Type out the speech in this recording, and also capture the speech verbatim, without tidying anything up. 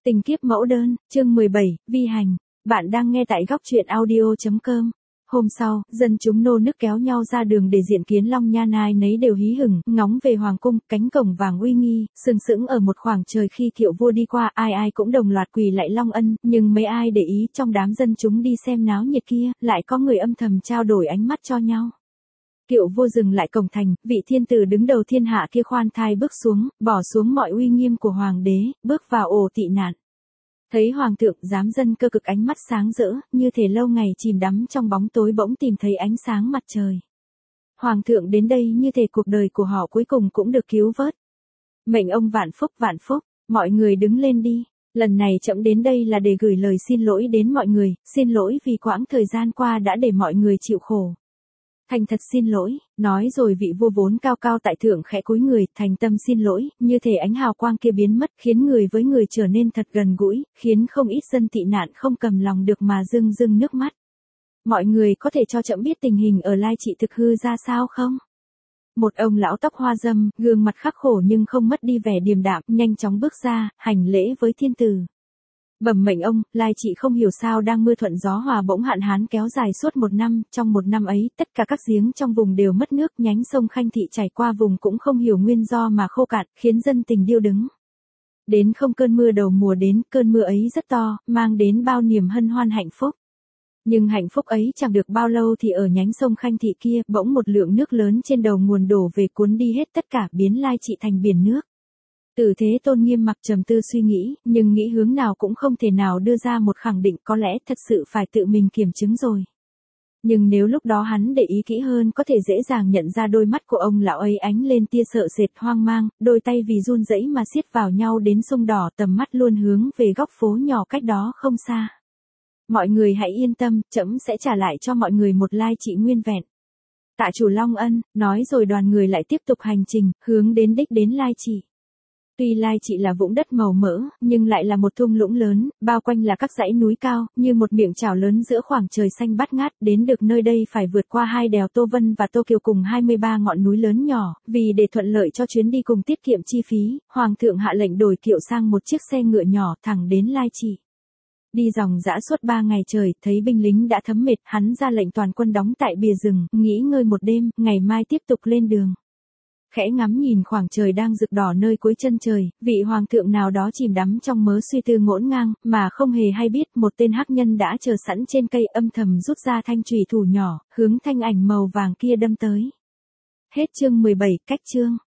Tình kiếp mẫu đơn, chương mười bảy, vi hành. Bạn đang nghe tại góc truyện audio chấm com. Hôm sau, dân chúng nô nức kéo nhau ra đường để diện kiến Long Nha, ai nấy đều hí hửng, ngóng về hoàng cung, cánh cổng vàng uy nghi, sừng sững ở một khoảng trời. Khi Thiệu vua đi qua, ai ai cũng đồng loạt quỳ lạy Long Ân, nhưng mấy ai để ý trong đám dân chúng đi xem náo nhiệt kia, lại có người âm thầm trao đổi ánh mắt cho nhau. Thiệu vua dừng lại cổng thành, vị thiên tử đứng đầu thiên hạ kia khoan thai bước xuống, bỏ xuống mọi uy nghiêm của hoàng đế, bước vào ổ tị nạn. Thấy hoàng thượng, giám dân cơ cực ánh mắt sáng rỡ, như thể lâu ngày chìm đắm trong bóng tối bỗng tìm thấy ánh sáng mặt trời. Hoàng thượng đến đây như thể cuộc đời của họ cuối cùng cũng được cứu vớt. Mệnh ông vạn phúc vạn phúc, mọi người đứng lên đi. Lần này trẫm đến đây là để gửi lời xin lỗi đến mọi người, xin lỗi vì quãng thời gian qua đã để mọi người chịu khổ. Thành thật xin lỗi, nói rồi vị vua vốn cao cao tại thượng khẽ cúi người, thành tâm xin lỗi, như thể ánh hào quang kia biến mất, khiến người với người trở nên thật gần gũi, khiến không ít dân tị nạn không cầm lòng được mà rưng rưng nước mắt. Mọi người có thể cho trẫm biết tình hình ở Lai Trị thực hư ra sao không? Một ông lão tóc hoa râm, gương mặt khắc khổ nhưng không mất đi vẻ điềm đạm, nhanh chóng bước ra, hành lễ với thiên tử. Bẩm mệnh ông, Lai Trị không hiểu sao đang mưa thuận gió hòa bỗng hạn hán kéo dài suốt một năm, trong một năm ấy, tất cả các giếng trong vùng đều mất nước, nhánh sông Khanh Thị chảy qua vùng cũng không hiểu nguyên do mà khô cạn, khiến dân tình điêu đứng. Đến không cơn mưa đầu mùa đến, cơn mưa ấy rất to, mang đến bao niềm hân hoan hạnh phúc. Nhưng hạnh phúc ấy chẳng được bao lâu thì ở nhánh sông Khanh Thị kia, bỗng một lượng nước lớn trên đầu nguồn đổ về cuốn đi hết tất cả, biến Lai Trị thành biển nước. Tử Thế Tôn nghiêm mặc trầm tư suy nghĩ, nhưng nghĩ hướng nào cũng không thể nào đưa ra một khẳng định, có lẽ thật sự phải tự mình kiểm chứng rồi. Nhưng nếu lúc đó hắn để ý kỹ hơn có thể dễ dàng nhận ra đôi mắt của ông lão ấy ánh lên tia sợ sệt hoang mang, đôi tay vì run rẩy mà siết vào nhau đến sung đỏ, tầm mắt luôn hướng về góc phố nhỏ cách đó không xa. Mọi người hãy yên tâm, trẫm sẽ trả lại cho mọi người một Lai Trị nguyên vẹn. Tạ chủ Long Ân, nói rồi đoàn người lại tiếp tục hành trình, hướng đến đích đến Lai Trị. Tuy Lai Trị là vũng đất màu mỡ, nhưng lại là một thung lũng lớn, bao quanh là các dãy núi cao, như một miệng chảo lớn giữa khoảng trời xanh bát ngát. Đến được nơi đây phải vượt qua hai đèo Tô Vân và Tô Kiều cùng hai mươi ba ngọn núi lớn nhỏ, vì để thuận lợi cho chuyến đi cùng tiết kiệm chi phí, hoàng thượng hạ lệnh đổi kiệu sang một chiếc xe ngựa nhỏ thẳng đến Lai Trị. Đi dòng dã suốt ba ngày trời, thấy binh lính đã thấm mệt, hắn ra lệnh toàn quân đóng tại bìa rừng, nghỉ ngơi một đêm, ngày mai tiếp tục lên đường. Khẽ ngắm nhìn khoảng trời đang rực đỏ nơi cuối chân trời, vị hoàng thượng nào đó chìm đắm trong mớ suy tư ngổn ngang, mà không hề hay biết một tên hắc nhân đã chờ sẵn trên cây, âm thầm rút ra thanh chùy thủ nhỏ, hướng thanh ảnh màu vàng kia đâm tới. Hết chương mười bảy, cách chương.